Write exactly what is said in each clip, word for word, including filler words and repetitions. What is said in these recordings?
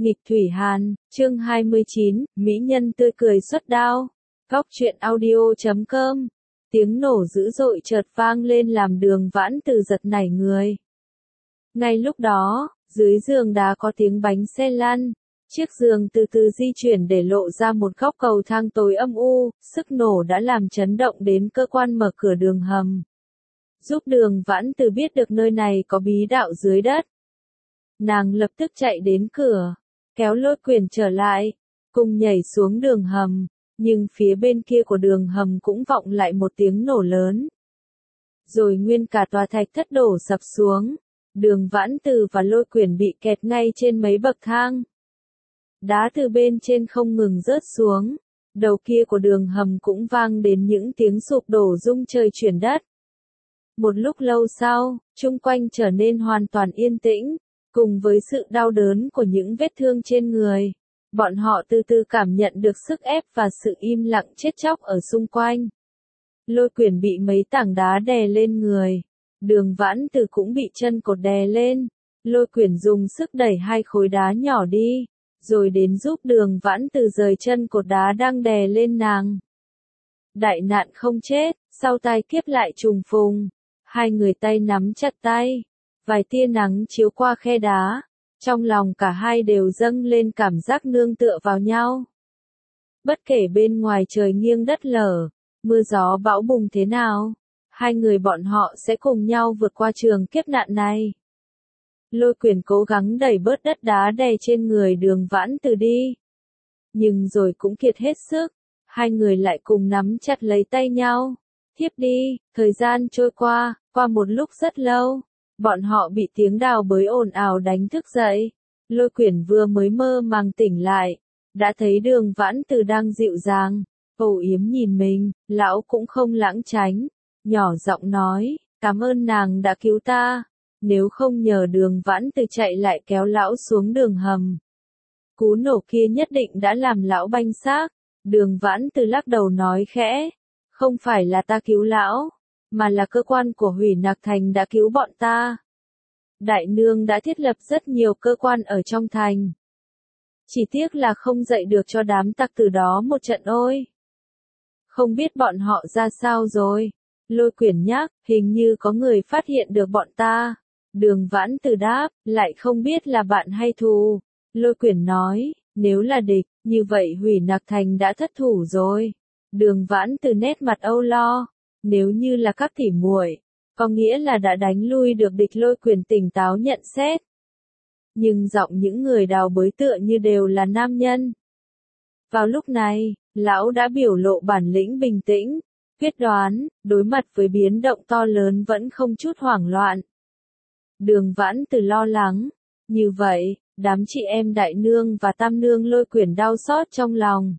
Nghịch Thủy Hàn, chương hai mươi chín, Mỹ nhân tươi cười xuất đao. Góc truyện audio chấm com. Tiếng nổ dữ dội chợt vang lên làm Đường Vãn Từ giật nảy người. Ngay lúc đó, dưới giường đá có tiếng bánh xe lăn. Chiếc giường từ từ di chuyển để lộ ra một góc cầu thang tối âm u, sức nổ đã làm chấn động đến cơ quan mở cửa đường hầm. Giúp Đường Vãn Từ biết được nơi này có bí đạo dưới đất. Nàng lập tức chạy đến cửa, kéo Lôi Quyền trở lại, cùng nhảy xuống đường hầm, nhưng phía bên kia của đường hầm cũng vọng lại một tiếng nổ lớn. Rồi nguyên cả tòa thạch thất đổ sập xuống, Đường Vãn Từ và Lôi Quyền bị kẹt ngay trên mấy bậc thang. Đá từ bên trên không ngừng rớt xuống, đầu kia của đường hầm cũng vang đến những tiếng sụp đổ rung trời chuyển đất. Một lúc lâu sau, chung quanh trở nên hoàn toàn yên tĩnh, cùng với sự đau đớn của những vết thương trên người. Bọn họ từ từ cảm nhận được sức ép và sự im lặng chết chóc ở xung quanh. Lôi Quyền bị mấy tảng đá đè lên người. Đường Vãn Từ cũng bị chân cột đè lên. Lôi Quyền dùng sức đẩy hai khối đá nhỏ đi, rồi đến giúp Đường Vãn Từ rời chân cột đá đang đè lên nàng. Đại nạn không chết, sau tai kiếp lại trùng phùng. Hai người tay nắm chặt tay. Vài tia nắng chiếu qua khe đá. Trong lòng cả hai đều dâng lên cảm giác nương tựa vào nhau. Bất kể bên ngoài trời nghiêng đất lở, mưa gió bão bùng thế nào, hai người bọn họ sẽ cùng nhau vượt qua trường kiếp nạn này. Lôi Quyền cố gắng đẩy bớt đất đá đè trên người Đường Vãn Từ đi. Nhưng rồi cũng kiệt hết sức, hai người lại cùng nắm chặt lấy tay nhau. Thiếp đi, thời gian trôi qua, qua một lúc rất lâu. Bọn họ bị tiếng đào bới ồn ào đánh thức dậy. Lôi Quyền vừa mới mơ màng tỉnh lại, đã thấy Đường Vãn Từ đang dịu dàng, âu yếm nhìn mình, lão cũng không lãng tránh, nhỏ giọng nói, cảm ơn nàng đã cứu ta, nếu không nhờ Đường Vãn Từ chạy lại kéo lão xuống đường hầm. Cú nổ kia nhất định đã làm lão banh xác. Đường Vãn Từ lắc đầu nói khẽ, không phải là ta cứu lão, mà là cơ quan của Hủy Nạc Thành đã cứu bọn ta. Đại nương đã thiết lập rất nhiều cơ quan ở trong thành. Chỉ tiếc là không dạy được cho đám tặc từ đó một trận ôi. Không biết bọn họ ra sao rồi. Lôi Quyền nhắc, hình như có người phát hiện được bọn ta. Đường Vãn Từ đáp, lại không biết là bạn hay thù. Lôi Quyền nói, nếu là địch, như vậy Hủy Nạc Thành đã thất thủ rồi. Đường Vãn Từ nét mặt âu lo. Nếu như là các tỉ muội, có nghĩa là đã đánh lui được địch. Lôi Quyền tỉnh táo nhận xét. Nhưng giọng những người đào bới tựa như đều là nam nhân. Vào lúc này, lão đã biểu lộ bản lĩnh bình tĩnh, quyết đoán, đối mặt với biến động to lớn vẫn không chút hoảng loạn. Đường Vãn Từ lo lắng. Như vậy, đám chị em Đại Nương và Tam Nương. Lôi Quyền đau xót trong lòng.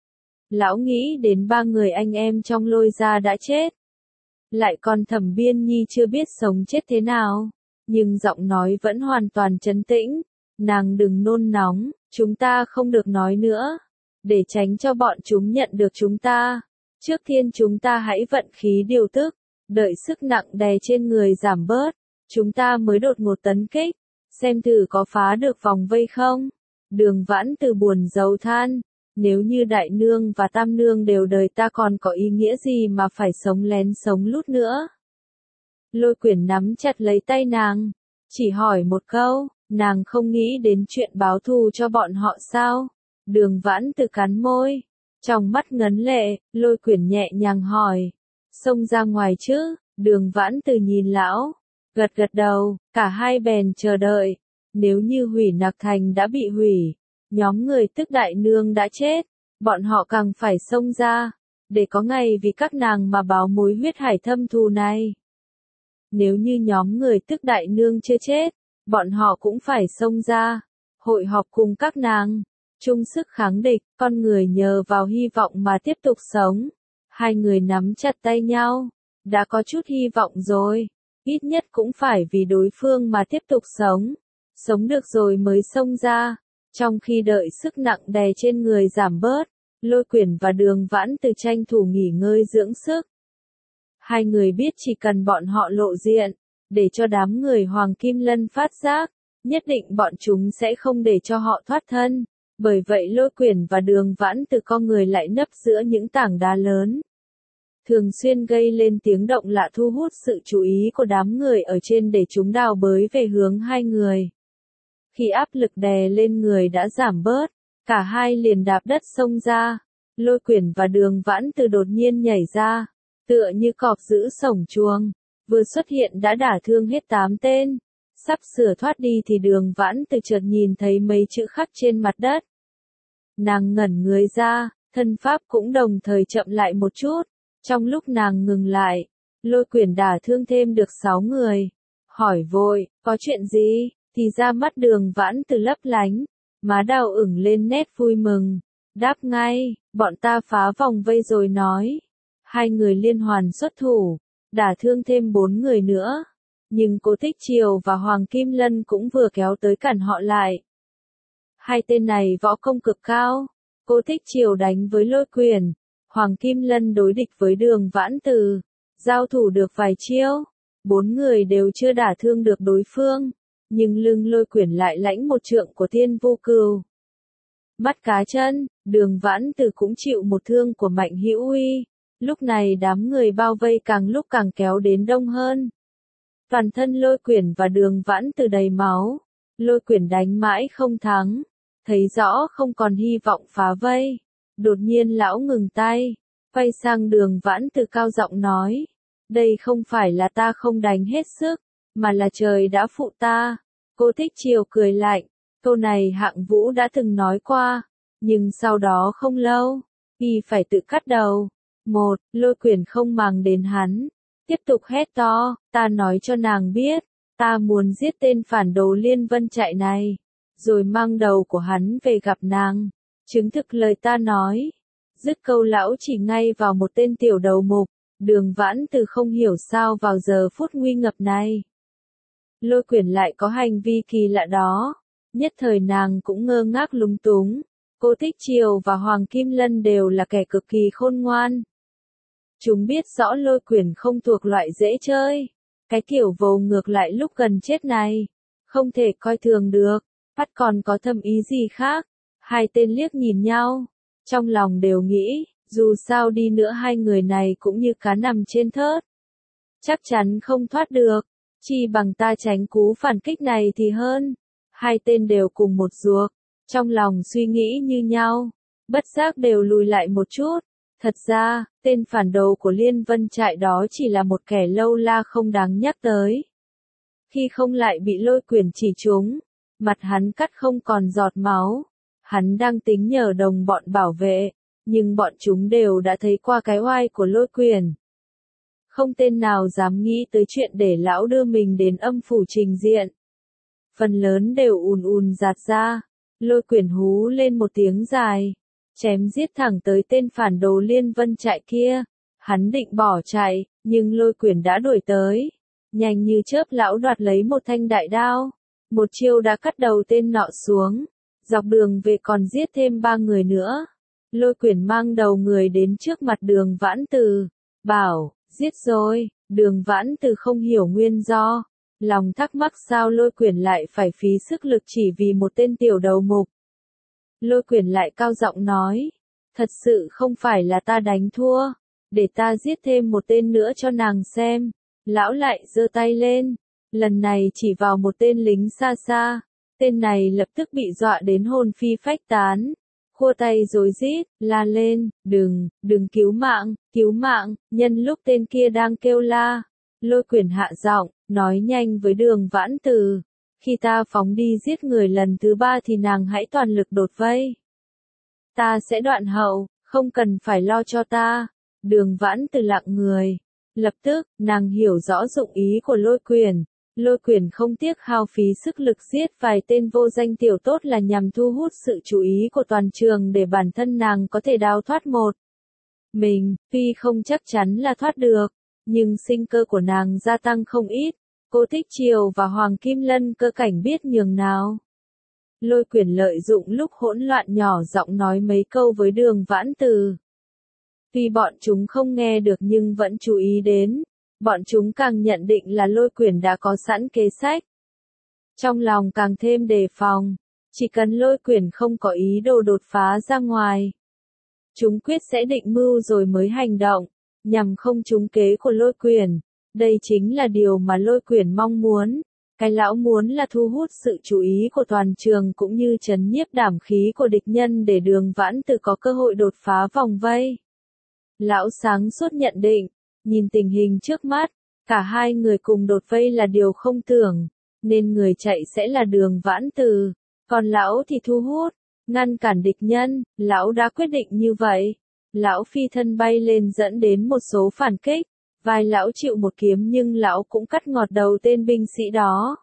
Lão nghĩ đến ba người anh em trong Lôi gia đã chết. Lại còn Thẩm Biên Nhi chưa biết sống chết thế nào. Nhưng giọng nói vẫn hoàn toàn trấn tĩnh. Nàng đừng nôn nóng, chúng ta không được nói nữa. Để tránh cho bọn chúng nhận được chúng ta. Trước tiên chúng ta hãy vận khí điều tức. Đợi sức nặng đè trên người giảm bớt. Chúng ta mới đột ngột tấn kích. Xem thử có phá được vòng vây không. Đường Vãn Từ buồn rầu than. Nếu như Đại Nương và Tam Nương đều đời ta còn có ý nghĩa gì mà phải sống lén sống lút nữa. Lôi Quyền nắm chặt lấy tay nàng. Chỉ hỏi một câu, nàng không nghĩ đến chuyện báo thù cho bọn họ sao? Đường Vãn Từ cắn môi. Trong mắt ngấn lệ, Lôi Quyền nhẹ nhàng hỏi. Xông ra ngoài chứ? Đường Vãn Từ nhìn lão. Gật gật đầu, cả hai bèn chờ đợi. Nếu như Hủy Nạc Thành đã bị hủy, nhóm người tức Đại Nương đã chết, bọn họ càng phải xông ra, để có ngày vì các nàng mà báo mối huyết hải thâm thù này. Nếu như nhóm người tức Đại Nương chưa chết, bọn họ cũng phải xông ra, hội họp cùng các nàng, chung sức kháng địch. Con người nhờ vào hy vọng mà tiếp tục sống. Hai người nắm chặt tay nhau, đã có chút hy vọng rồi, ít nhất cũng phải vì đối phương mà tiếp tục sống. Sống được rồi mới xông ra. Trong khi đợi sức nặng đè trên người giảm bớt, Lôi Quyền và Đường Vãn Từ tranh thủ nghỉ ngơi dưỡng sức. Hai người biết chỉ cần bọn họ lộ diện, để cho đám người Hoàng Kim Lân phát giác, nhất định bọn chúng sẽ không để cho họ thoát thân. Bởi vậy Lôi Quyển và Đường Vãn Từ con người lại nấp giữa những tảng đá lớn. Thường xuyên gây lên tiếng động lạ thu hút sự chú ý của đám người ở trên để chúng đào bới về hướng hai người. Khi áp lực đè lên người đã giảm bớt, cả hai liền đạp đất xông ra. Lôi Quyển và Đường Vãn Từ đột nhiên nhảy ra, tựa như cọp giữ sổng chuồng, vừa xuất hiện đã đả thương hết tám tên. Sắp sửa thoát đi thì Đường Vãn Từ chợt nhìn thấy mấy chữ khắc trên mặt đất. Nàng ngẩn người ra, thân pháp cũng đồng thời chậm lại một chút. Trong lúc nàng ngừng lại, Lôi Quyển đả thương thêm được sáu người. Hỏi vội, có chuyện gì? Thì ra mắt Đường Vãn Từ lấp lánh, má đào ửng lên nét vui mừng. Đáp ngay, bọn ta phá vòng vây rồi nói. Hai người liên hoàn xuất thủ, đả thương thêm bốn người nữa. Nhưng Cố Tích Triều và Hoàng Kim Lân cũng vừa kéo tới cản họ lại. Hai tên này võ công cực cao. Cố Tích Triều đánh với Lôi Quyển, Hoàng Kim Lân đối địch với Đường Vãn Từ. Giao thủ được vài chiêu, bốn người đều chưa đả thương được đối phương. Nhưng lưng Lôi Quyển lại lãnh một trượng của Thiên Vô Cừu. Mắt cá chân, Đường Vãn Từ cũng chịu một thương của Mạnh Hữu Uy. Lúc này đám người bao vây càng lúc càng kéo đến đông hơn. Toàn thân Lôi Quyển và Đường Vãn Từ đầy máu. Lôi Quyển đánh mãi không thắng. Thấy rõ không còn hy vọng phá vây. Đột nhiên lão ngừng tay. Quay sang Đường Vãn Từ cao giọng nói. Đây không phải là ta không đánh hết sức, mà là trời đã phụ ta. Cố Tích Triều cười lạnh. Câu này Hạng Vũ đã từng nói qua. Nhưng sau đó không lâu, y phải tự cắt đầu. Một, Lôi Quyển không màng đến hắn. Tiếp tục hét to, ta nói cho nàng biết, ta muốn giết tên phản đồ Liên Vân Trại này, rồi mang đầu của hắn về gặp nàng, chứng thực lời ta nói. Dứt câu lão chỉ ngay vào một tên tiểu đầu mục. Đường Vãn Từ không hiểu sao vào giờ phút nguy ngập này, Lôi Quyển lại có hành vi kỳ lạ đó. Nhất thời nàng cũng ngơ ngác lúng túng. Cố Tích Triều và Hoàng Kim Lân đều là kẻ cực kỳ khôn ngoan. Chúng biết rõ Lôi Quyển không thuộc loại dễ chơi. Cái kiểu vồ ngược lại lúc gần chết này, không thể coi thường được. Bắt còn có thâm ý gì khác. Hai tên liếc nhìn nhau, trong lòng đều nghĩ, dù sao đi nữa hai người này cũng như cá nằm trên thớt. Chắc chắn không thoát được. Chi bằng ta tránh cú phản kích này thì hơn. Hai tên đều cùng một ruột, trong lòng suy nghĩ như nhau, bất giác đều lùi lại một chút. Thật ra, tên phản đồ của Liên Vân Trại đó chỉ là một kẻ lâu la không đáng nhắc tới. Khi không lại bị Lôi Quyển chỉ trúng, mặt hắn cắt không còn giọt máu. Hắn đang tính nhờ đồng bọn bảo vệ, nhưng bọn chúng đều đã thấy qua cái oai của Lôi Quyển. Không tên nào dám nghĩ tới chuyện để lão đưa mình đến âm phủ trình diện. Phần lớn đều ùn ùn giạt ra. Lôi Quyển hú lên một tiếng dài, chém giết thẳng tới tên phản đồ Liên Vân Trại kia. Hắn định bỏ chạy, nhưng Lôi Quyển đã đuổi tới. Nhanh như chớp lão đoạt lấy một thanh đại đao. Một chiêu đã cắt đầu tên nọ xuống. Dọc đường về còn giết thêm ba người nữa. Lôi Quyển mang đầu người đến trước mặt Đường Vãn Từ. Bảo, giết rồi. Đường Vãn Từ không hiểu nguyên do. Lòng thắc mắc sao Lôi Quyển lại phải phí sức lực chỉ vì một tên tiểu đầu mục. Lôi Quyển lại cao giọng nói. Thật sự không phải là ta đánh thua. Để ta giết thêm một tên nữa cho nàng xem. Lão lại giơ tay lên. Lần này chỉ vào một tên lính xa xa. Tên này lập tức bị dọa đến hồn phi phách tán. Khua tay rối rít, la lên, đừng, đừng cứu mạng, cứu mạng. Nhân lúc tên kia đang kêu la, Lôi Quyển hạ giọng, nói nhanh với Đường Vãn Từ. Khi ta phóng đi giết người lần thứ ba thì nàng hãy toàn lực đột vây. Ta sẽ đoạn hậu, không cần phải lo cho ta. Đường Vãn Từ lặng người. Lập tức, nàng hiểu rõ dụng ý của Lôi Quyển. Lôi Quyển không tiếc hao phí sức lực giết vài tên vô danh tiểu tốt là nhằm thu hút sự chú ý của toàn trường để bản thân nàng có thể đào thoát một mình. Tuy không chắc chắn là thoát được, nhưng sinh cơ của nàng gia tăng không ít. Cố Tích Triều và Hoàng Kim Lân cơ cảnh biết nhường nào. Lôi Quyển lợi dụng lúc hỗn loạn nhỏ giọng nói mấy câu với Đường Vãn Từ. Tuy bọn chúng không nghe được nhưng vẫn chú ý đến. Bọn chúng càng nhận định là Lôi Quyển đã có sẵn kế sách. Trong lòng càng thêm đề phòng, chỉ cần Lôi Quyển không có ý đồ đột phá ra ngoài, chúng quyết sẽ định mưu rồi mới hành động, nhằm không trúng kế của Lôi Quyển. Đây chính là điều mà Lôi Quyển mong muốn. Cái lão muốn là thu hút sự chú ý của toàn trường cũng như trấn nhiếp đảm khí của địch nhân để Đường Vãn Từ có cơ hội đột phá vòng vây. Lão sáng suốt nhận định, nhìn tình hình trước mắt, cả hai người cùng đột vây là điều không tưởng, nên người chạy sẽ là Đường Vãn Từ, còn lão thì thu hút, ngăn cản địch nhân. Lão đã quyết định như vậy. Lão phi thân bay lên dẫn đến một số phản kích. Vai lão chịu một kiếm nhưng lão cũng cắt ngọt đầu tên binh sĩ đó.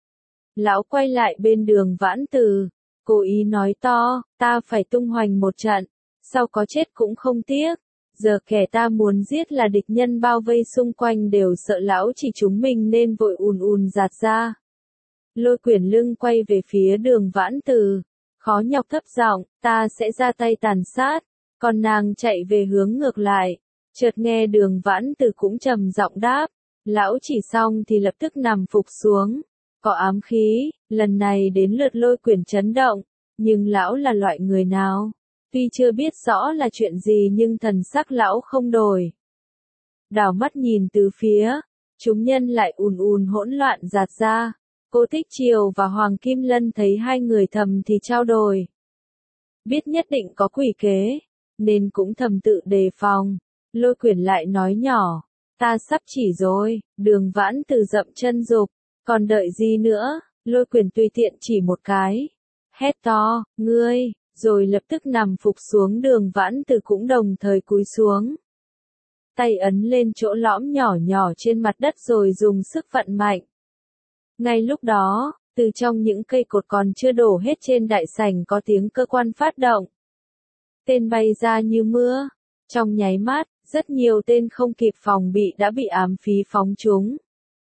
Lão quay lại bên Đường Vãn Từ, cố ý nói to, ta phải tung hoành một trận, sau có chết cũng không tiếc. Giờ kẻ ta muốn giết là địch nhân bao vây xung quanh đều sợ lão chỉ chúng mình nên vội ùn ùn giạt ra. Lôi Quyển lưng quay về phía Đường Vãn Từ, khó nhọc thấp giọng, ta sẽ ra tay tàn sát, còn nàng chạy về hướng ngược lại. Chợt nghe Đường Vãn Từ cũng trầm giọng đáp, lão chỉ xong thì lập tức nằm phục xuống, có ám khí. Lần này đến lượt Lôi Quyển chấn động, nhưng lão là loại người nào? Tuy chưa biết rõ là chuyện gì nhưng thần sắc lão không đổi. Đảo mắt nhìn từ phía, chúng nhân lại ùn ùn hỗn loạn giạt ra. Cô Thích Triều và Hoàng Kim Lân thấy hai người thầm thì trao đổi. Biết nhất định có quỷ kế, nên cũng thầm tự đề phòng. Lôi Quyển lại nói nhỏ, ta sắp chỉ rồi. Đường Vãn Từ dậm chân dục, còn đợi gì nữa? Lôi Quyển tùy tiện chỉ một cái, hét to, ngươi, rồi lập tức nằm phục xuống. Đường Vãn Từ cũng đồng thời cúi xuống, tay ấn lên chỗ lõm nhỏ nhỏ trên mặt đất rồi dùng sức vận mạnh. Ngay lúc đó, từ trong những cây cột còn chưa đổ hết trên đại sảnh có tiếng cơ quan phát động. Tên bay ra như mưa. Trong nháy mắt, rất nhiều tên không kịp phòng bị đã bị ám khí phóng trúng.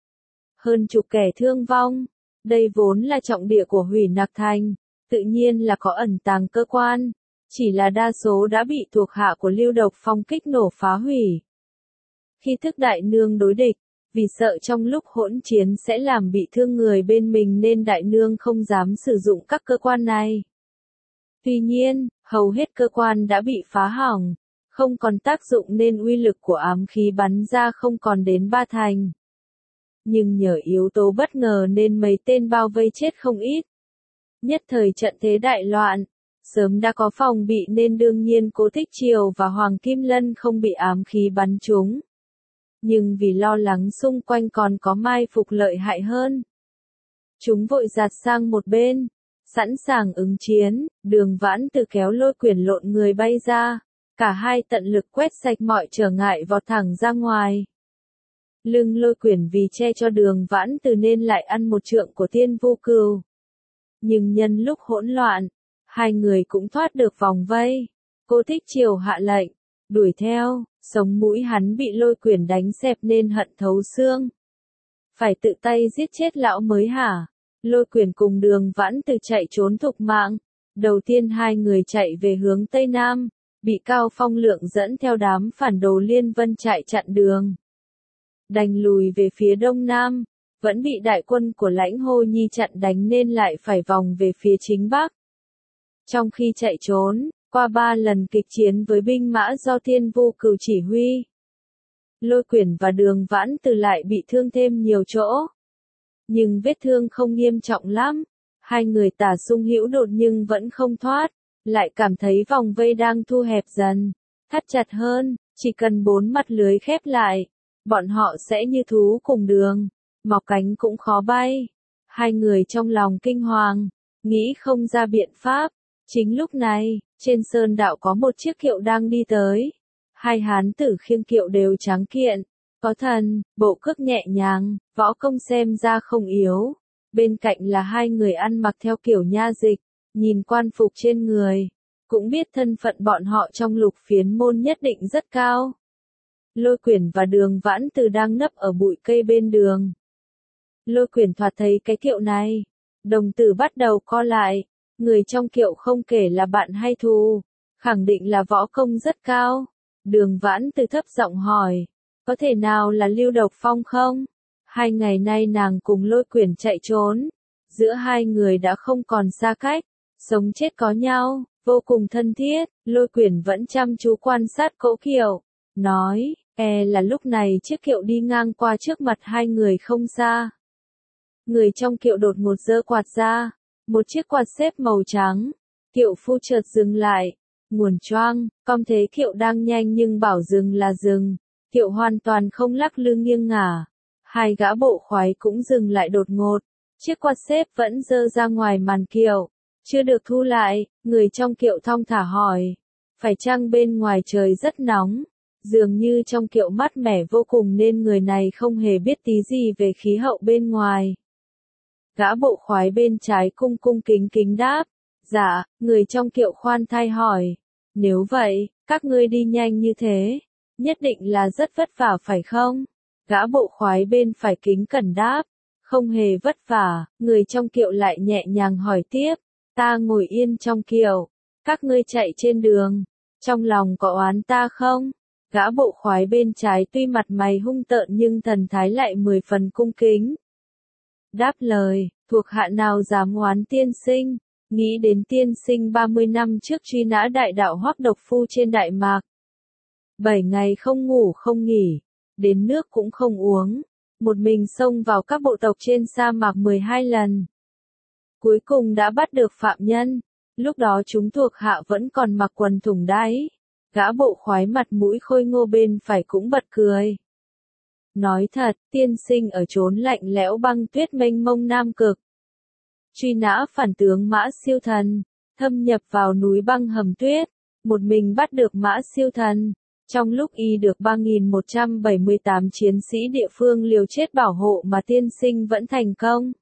Hơn chục kẻ thương vong. Đây vốn là trọng địa của Hủy Nặc Thành, tự nhiên là có ẩn tàng cơ quan, chỉ là đa số đã bị thuộc hạ của Lưu Độc Phong kích nổ phá hủy. Khi Thức Đại Nương đối địch, vì sợ trong lúc hỗn chiến sẽ làm bị thương người bên mình nên Đại Nương không dám sử dụng các cơ quan này. Tuy nhiên, hầu hết cơ quan đã bị phá hỏng, không còn tác dụng nên uy lực của ám khí bắn ra không còn đến ba thành. Nhưng nhờ yếu tố bất ngờ nên mấy tên bao vây chết không ít. Nhất thời trận thế đại loạn, sớm đã có phòng bị nên đương nhiên Cố Thích Triều và Hoàng Kim Lân không bị ám khí bắn trúng. Nhưng vì lo lắng xung quanh còn có mai phục lợi hại hơn, chúng vội giạt sang một bên, sẵn sàng ứng chiến. Đường Vãn Từ kéo Lôi Quyển lộn người bay ra, cả hai tận lực quét sạch mọi trở ngại vọt thẳng ra ngoài. Lưng Lôi Quyển vì che cho Đường Vãn Từ nên lại ăn một trượng của Tiên Vô Cừu. Nhưng nhân lúc hỗn loạn, hai người cũng thoát được vòng vây. Cố Thích Triều hạ lệnh, đuổi theo. Sống mũi hắn bị Lôi Quyển đánh xẹp nên hận thấu xương. Phải tự tay giết chết lão mới hả? Lôi Quyển cùng Đường Vãn Từ chạy trốn thục mạng. Đầu tiên hai người chạy về hướng Tây Nam, bị Cao Phong Lượng dẫn theo đám phản đồ Liên Vân chạy chặn đường. Đành lùi về phía Đông Nam, vẫn bị đại quân của Lãnh Hô Nhi chặn đánh nên lại phải vòng về phía chính Bắc. Trong khi chạy trốn, qua ba lần kịch chiến với binh mã do Tiên Vô Cừu chỉ huy, Lôi Quyển và Đường Vãn Từ lại bị thương thêm nhiều chỗ. Nhưng vết thương không nghiêm trọng lắm, hai người tả sung hữu đột nhưng vẫn không thoát, lại cảm thấy vòng vây đang thu hẹp dần, thắt chặt hơn, chỉ cần bốn mặt lưới khép lại, bọn họ sẽ như thú cùng đường, mọc cánh cũng khó bay. Hai người trong lòng kinh hoàng, nghĩ không ra biện pháp. Chính lúc này, trên sơn đạo có một chiếc kiệu đang đi tới. Hai hán tử khiêng kiệu đều tráng kiện, có thần, bộ cước nhẹ nhàng, võ công xem ra không yếu. Bên cạnh là hai người ăn mặc theo kiểu nha dịch, nhìn quan phục trên người, cũng biết thân phận bọn họ trong Lục Phiến môn nhất định rất cao. Lôi Quyển và Đường Vãn Từ đang nấp ở bụi cây bên đường. Lôi Quyển thoạt thấy cái kiệu này, đồng tử bắt đầu co lại. Người trong kiệu không kể là bạn hay thù, khẳng định là võ công rất cao. Đường Vãn Từ thấp giọng hỏi, có thể nào là Lưu Độc Phong không? Hai ngày nay nàng cùng Lôi Quyển chạy trốn, giữa hai người đã không còn xa cách, sống chết có nhau, vô cùng thân thiết. Lôi Quyển vẫn chăm chú quan sát cỗ kiệu, nói, e là lúc này chiếc kiệu đi ngang qua trước mặt hai người không xa. Người trong kiệu đột ngột giơ quạt ra, một chiếc quạt xếp màu trắng. Kiệu phu chợt dừng lại, nguồn choang, con thế kiệu đang nhanh nhưng bảo dừng là dừng, kiệu hoàn toàn không lắc lư nghiêng ngả. Hai gã bộ khoái cũng dừng lại đột ngột, chiếc quạt xếp vẫn giơ ra ngoài màn kiệu, chưa được thu lại. Người trong kiệu thong thả hỏi, phải chăng bên ngoài trời rất nóng? Dường như trong kiệu mát mẻ vô cùng nên người này không hề biết tí gì về khí hậu bên ngoài. Gã bộ khoái bên trái cung cung kính kính đáp, dạ. Người trong kiệu khoan thai hỏi, nếu vậy, các ngươi đi nhanh như thế, nhất định là rất vất vả phải không? Gã bộ khoái bên phải kính cẩn đáp, không hề vất vả. Người trong kiệu lại nhẹ nhàng hỏi tiếp, ta ngồi yên trong kiệu, các ngươi chạy trên đường, trong lòng có oán ta không? Gã bộ khoái bên trái tuy mặt mày hung tợn nhưng thần thái lại mười phần cung kính. Đáp lời, thuộc hạ nào dám oán tiên sinh, nghĩ đến tiên sinh ba mươi năm trước truy nã đại đạo Hoắc Độc Phu trên Đại Mạc. Bảy ngày không ngủ không nghỉ, đến nước cũng không uống, một mình xông vào các bộ tộc trên sa mạc mười hai lần. Cuối cùng đã bắt được phạm nhân, lúc đó chúng thuộc hạ vẫn còn mặc quần thủng đáy. Gã bộ khoái mặt mũi khôi ngô bên phải cũng bật cười. Nói thật, tiên sinh ở chốn lạnh lẽo băng tuyết mênh mông Nam Cực. Truy nã phản tướng Mã Siêu Thần, thâm nhập vào núi băng hầm tuyết, một mình bắt được Mã Siêu Thần. Trong lúc y được ba nghìn một trăm bảy mươi tám chiến sĩ địa phương liều chết bảo hộ mà tiên sinh vẫn thành công.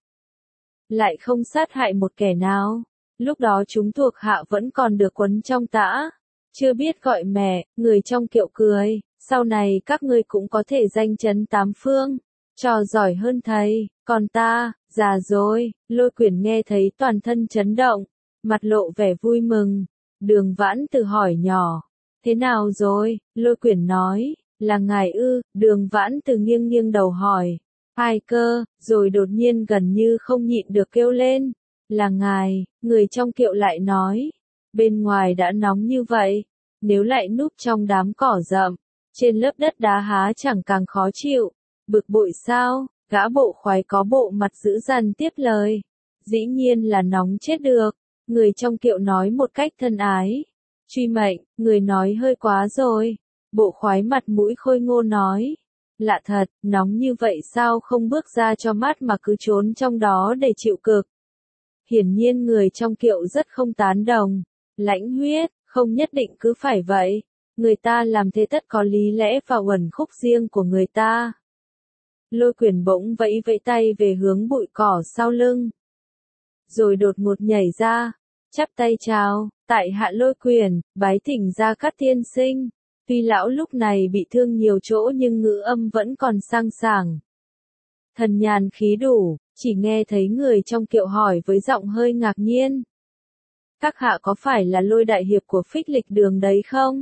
Lại không sát hại một kẻ nào. Lúc đó chúng thuộc hạ vẫn còn được quấn trong tã. Chưa biết gọi mẹ. Người trong kiệu cười, sau này các ngươi cũng có thể danh chấn tám phương, trò giỏi hơn thầy, còn ta, già rồi. Lôi Quyển nghe thấy toàn thân chấn động, mặt lộ vẻ vui mừng. Đường Vãn Từ hỏi nhỏ, thế nào rồi? Lôi Quyển nói, là ngài ư? Đường Vãn Từ nghiêng nghiêng đầu hỏi, ai cơ? Rồi đột nhiên gần như không nhịn được kêu lên, là ngài. Người trong kiệu lại nói, bên ngoài đã nóng như vậy, nếu lại núp trong đám cỏ rậm, trên lớp đất đá há chẳng càng khó chịu. Bực bội sao? Gã bộ khoái có bộ mặt dữ dằn tiếp lời, dĩ nhiên là nóng chết được. Người trong kiệu nói một cách thân ái, truy mệnh. Người nói hơi quá rồi. Bộ khoái mặt mũi khôi ngô nói, lạ thật, nóng như vậy sao không bước ra cho mát mà cứ trốn trong đó để chịu cực. Hiển nhiên người trong kiệu rất không tán đồng. Lãnh huyết, không nhất định cứ phải vậy. Người ta làm thế tất có lý lẽ và uẩn khúc riêng của người ta. Lôi Quyển bỗng vẫy vẫy tay về hướng bụi cỏ sau lưng, rồi đột ngột nhảy ra, chắp tay chào, tại hạ Lôi Quyển, bái thỉnh Gia Cát tiên sinh. Tuy lão lúc này bị thương nhiều chỗ nhưng ngữ âm vẫn còn sang sảng. Thần nhàn khí đủ, chỉ nghe thấy người trong kiệu hỏi với giọng hơi ngạc nhiên. Các hạ có phải là Lôi đại hiệp của Phích Lịch Đường đấy không?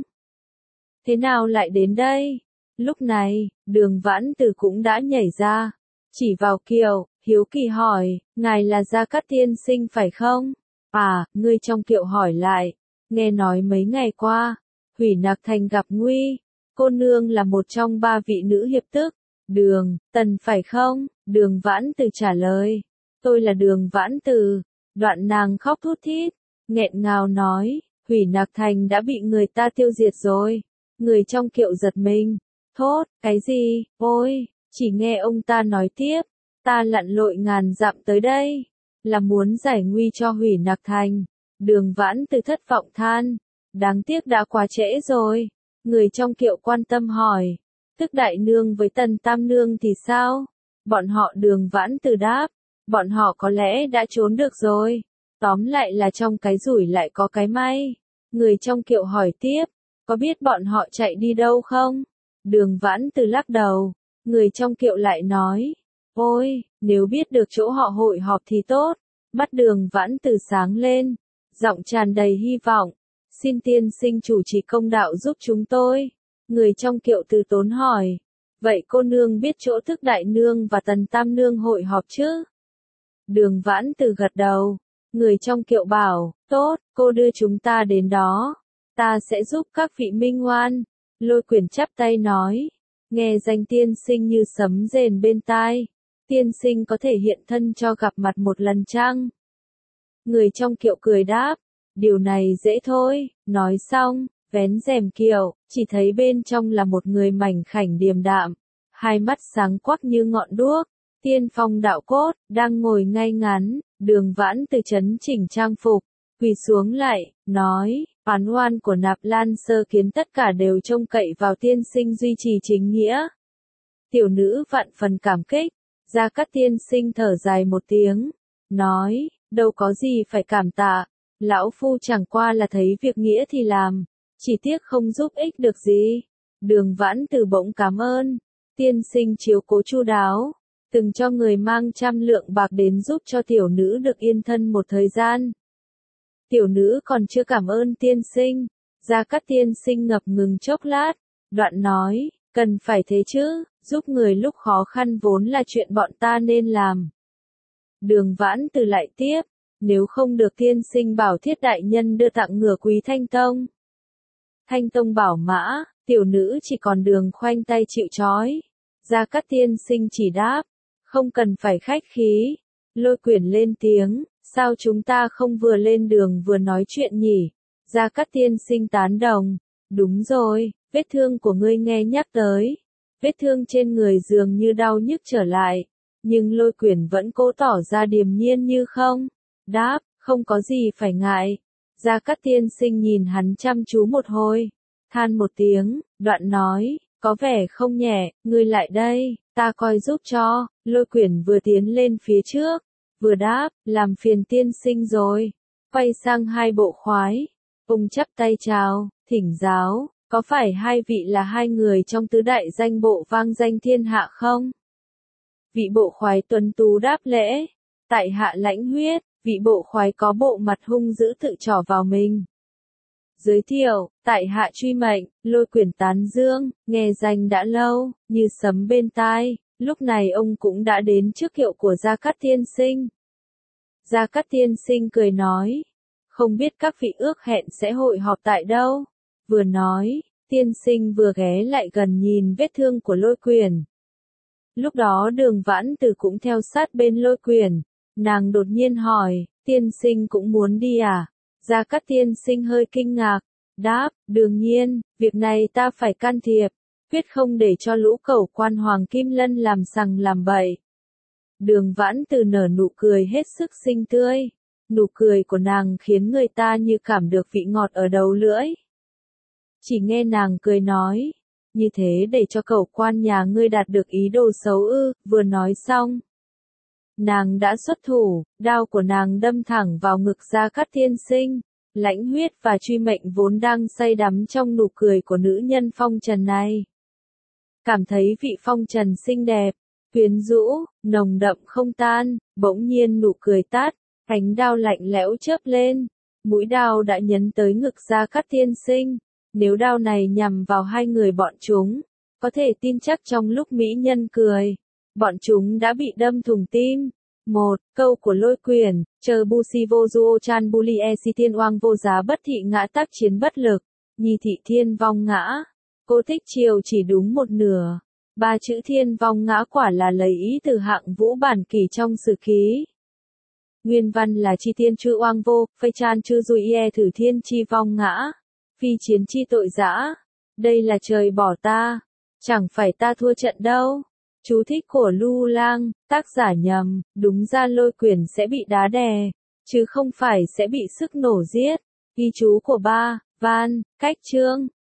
Thế nào lại đến đây? Lúc này, Đường Vãn Từ cũng đã nhảy ra, chỉ vào kiệu, hiếu kỳ hỏi, ngài là Gia Cát tiên sinh phải không? À, người trong kiệu hỏi lại, nghe nói mấy ngày qua, Hủy Nạc Thành gặp nguy, cô nương là một trong ba vị nữ hiệp tức, Đường, Tần phải không? Đường Vãn Từ trả lời, tôi là Đường Vãn Từ. Đoạn nàng khóc thút thít, nghẹn ngào nói, Hủy Nạc Thành đã bị người ta tiêu diệt rồi. Người trong kiệu giật mình, thốt, cái gì? Ôi, chỉ nghe ông ta nói tiếp, ta lặn lội ngàn dặm tới đây, là muốn giải nguy cho Hủy Nạc Thành. Đường Vãn Từ thất vọng than, đáng tiếc đã quá trễ rồi. Người trong kiệu quan tâm hỏi, Tức Đại Nương với Tần Tam Nương thì sao? Bọn họ. Đường Vãn Từ đáp, bọn họ có lẽ đã trốn được rồi. Tóm lại là trong cái rủi lại có cái may. Người trong kiệu hỏi tiếp, có biết bọn họ chạy đi đâu không? Đường Vãn Từ lắc đầu. Người trong kiệu lại nói, ôi, nếu biết được chỗ họ hội họp thì tốt. Mắt Đường Vãn Từ sáng lên, giọng tràn đầy hy vọng, xin tiên sinh chủ trì công đạo giúp chúng tôi. Người trong kiệu từ tốn hỏi, vậy cô nương biết chỗ Thức Đại Nương và Tần Tam Nương hội họp chứ? Đường Vãn Từ gật đầu. Người trong kiệu bảo, tốt, cô đưa chúng ta đến đó. Ta sẽ giúp các vị minh oan. Lôi Quyền chắp tay nói. Nghe danh tiên sinh như sấm rền bên tai. Tiên sinh có thể hiện thân cho gặp mặt một lần chăng? Người trong kiệu cười đáp. Điều này dễ thôi. Nói xong, vén rèm kiệu, chỉ thấy bên trong là một người mảnh khảnh điềm đạm. Hai mắt sáng quắc như ngọn đuốc. Tiên phong đạo cốt, đang ngồi ngay ngắn. Đường Vãn Từ chấn chỉnh trang phục, quỳ xuống lại, nói, oán oan của Nạp Lan sơ kiến tất cả đều trông cậy vào tiên sinh duy trì chính nghĩa. Tiểu nữ vạn phần cảm kích. Gia Cát tiên sinh thở dài một tiếng, nói, đâu có gì phải cảm tạ, lão phu chẳng qua là thấy việc nghĩa thì làm, chỉ tiếc không giúp ích được gì. Đường Vãn Từ bỗng cảm ơn, tiên sinh chiếu cố chu đáo, từng cho người mang trăm lượng bạc đến giúp cho tiểu nữ được yên thân một thời gian. Tiểu nữ còn chưa cảm ơn tiên sinh. Gia Cát tiên sinh ngập ngừng chốc lát, đoạn nói, cần phải thế chứ, giúp người lúc khó khăn vốn là chuyện bọn ta nên làm. Đường Vãn Từ lại tiếp, nếu không được tiên sinh bảo Thiết đại nhân đưa tặng ngựa quý Thanh Tông. Thanh Tông bảo mã, tiểu nữ chỉ còn đường khoanh tay chịu trói. Gia Cát tiên sinh chỉ đáp, không cần phải khách khí. Lôi Quyền lên tiếng, sao chúng ta không vừa lên đường vừa nói chuyện nhỉ? Gia Cát tiên sinh tán đồng, đúng rồi, vết thương của ngươi nghe nhắc tới. Vết thương trên người dường như đau nhức trở lại, nhưng Lôi Quyền vẫn cố tỏ ra điềm nhiên như không. Đáp, không có gì phải ngại. Gia Cát tiên sinh nhìn hắn chăm chú một hồi, than một tiếng, đoạn nói, có vẻ không nhẹ, ngươi lại đây, ta coi giúp cho. Lôi Quyền vừa tiến lên phía trước, vừa đáp, làm phiền tiên sinh rồi. Quay sang hai bộ khoái, ông chắp tay chào, thỉnh giáo, có phải hai vị là hai người trong tứ đại danh bộ vang danh thiên hạ không? Vị bộ khoái tuấn tú đáp lễ, tại hạ Lãnh Huyết. Vị bộ khoái có bộ mặt hung dữ tự trỏ vào mình. Giới thiệu, tại hạ Truy Mệnh. Lôi Quyền tán dương, nghe danh đã lâu, như sấm bên tai, lúc này ông cũng đã đến trước kiệu của Gia Cát tiên sinh. Gia Cát tiên sinh cười nói, không biết các vị ước hẹn sẽ hội họp tại đâu. Vừa nói, tiên sinh vừa ghé lại gần nhìn vết thương của Lôi Quyền. Lúc đó Đường Vãn Từ cũng theo sát bên Lôi Quyền. Nàng đột nhiên hỏi, tiên sinh cũng muốn đi à? Gia Cát tiên sinh hơi kinh ngạc, đáp, đương nhiên, việc này ta phải can thiệp, quyết không để cho lũ cẩu quan Hoàng Kim Lân làm sằng làm bậy. Đường Vãn Từ nở nụ cười hết sức xinh tươi, nụ cười của nàng khiến người ta như cảm được vị ngọt ở đầu lưỡi. Chỉ nghe nàng cười nói, như thế để cho cẩu quan nhà ngươi đạt được ý đồ xấu ư? Vừa nói xong, nàng đã xuất thủ, đao của nàng đâm thẳng vào ngực Gia Cát tiên sinh. Lãnh Huyết và Truy Mệnh vốn đang say đắm trong nụ cười của nữ nhân phong trần này. Cảm thấy vị phong trần xinh đẹp, quyến rũ, nồng đậm không tan, bỗng nhiên nụ cười tắt, ánh đao lạnh lẽo chớp lên. Mũi đao đã nhấn tới ngực Gia Cát tiên sinh. Nếu đao này nhằm vào hai người bọn chúng, có thể tin chắc trong lúc mỹ nhân cười, bọn chúng đã bị đâm thủng tim. Một, câu của Lôi Quyền, chờ bu si vô duo chan bu li e si thiên oang vô giá bất thị ngã tác chiến bất lực, nhi thị thiên vong ngã. Cô thích chiều chỉ đúng một nửa. Ba chữ thiên vong ngã quả là lấy ý từ hạng vũ bản kỷ trong sử ký. Nguyên văn là chi thiên chư oang vô, phây chan chư dùi e thử thiên chi vong ngã. Phi chiến chi tội dã. Đây là trời bỏ ta. Chẳng phải ta thua trận đâu. Chú thích của Lưu Lang, tác giả nhầm, đúng ra Lôi Quyền sẽ bị đá đè, chứ không phải sẽ bị sức nổ giết. Ghi chú của ba, Van, Cách Trương.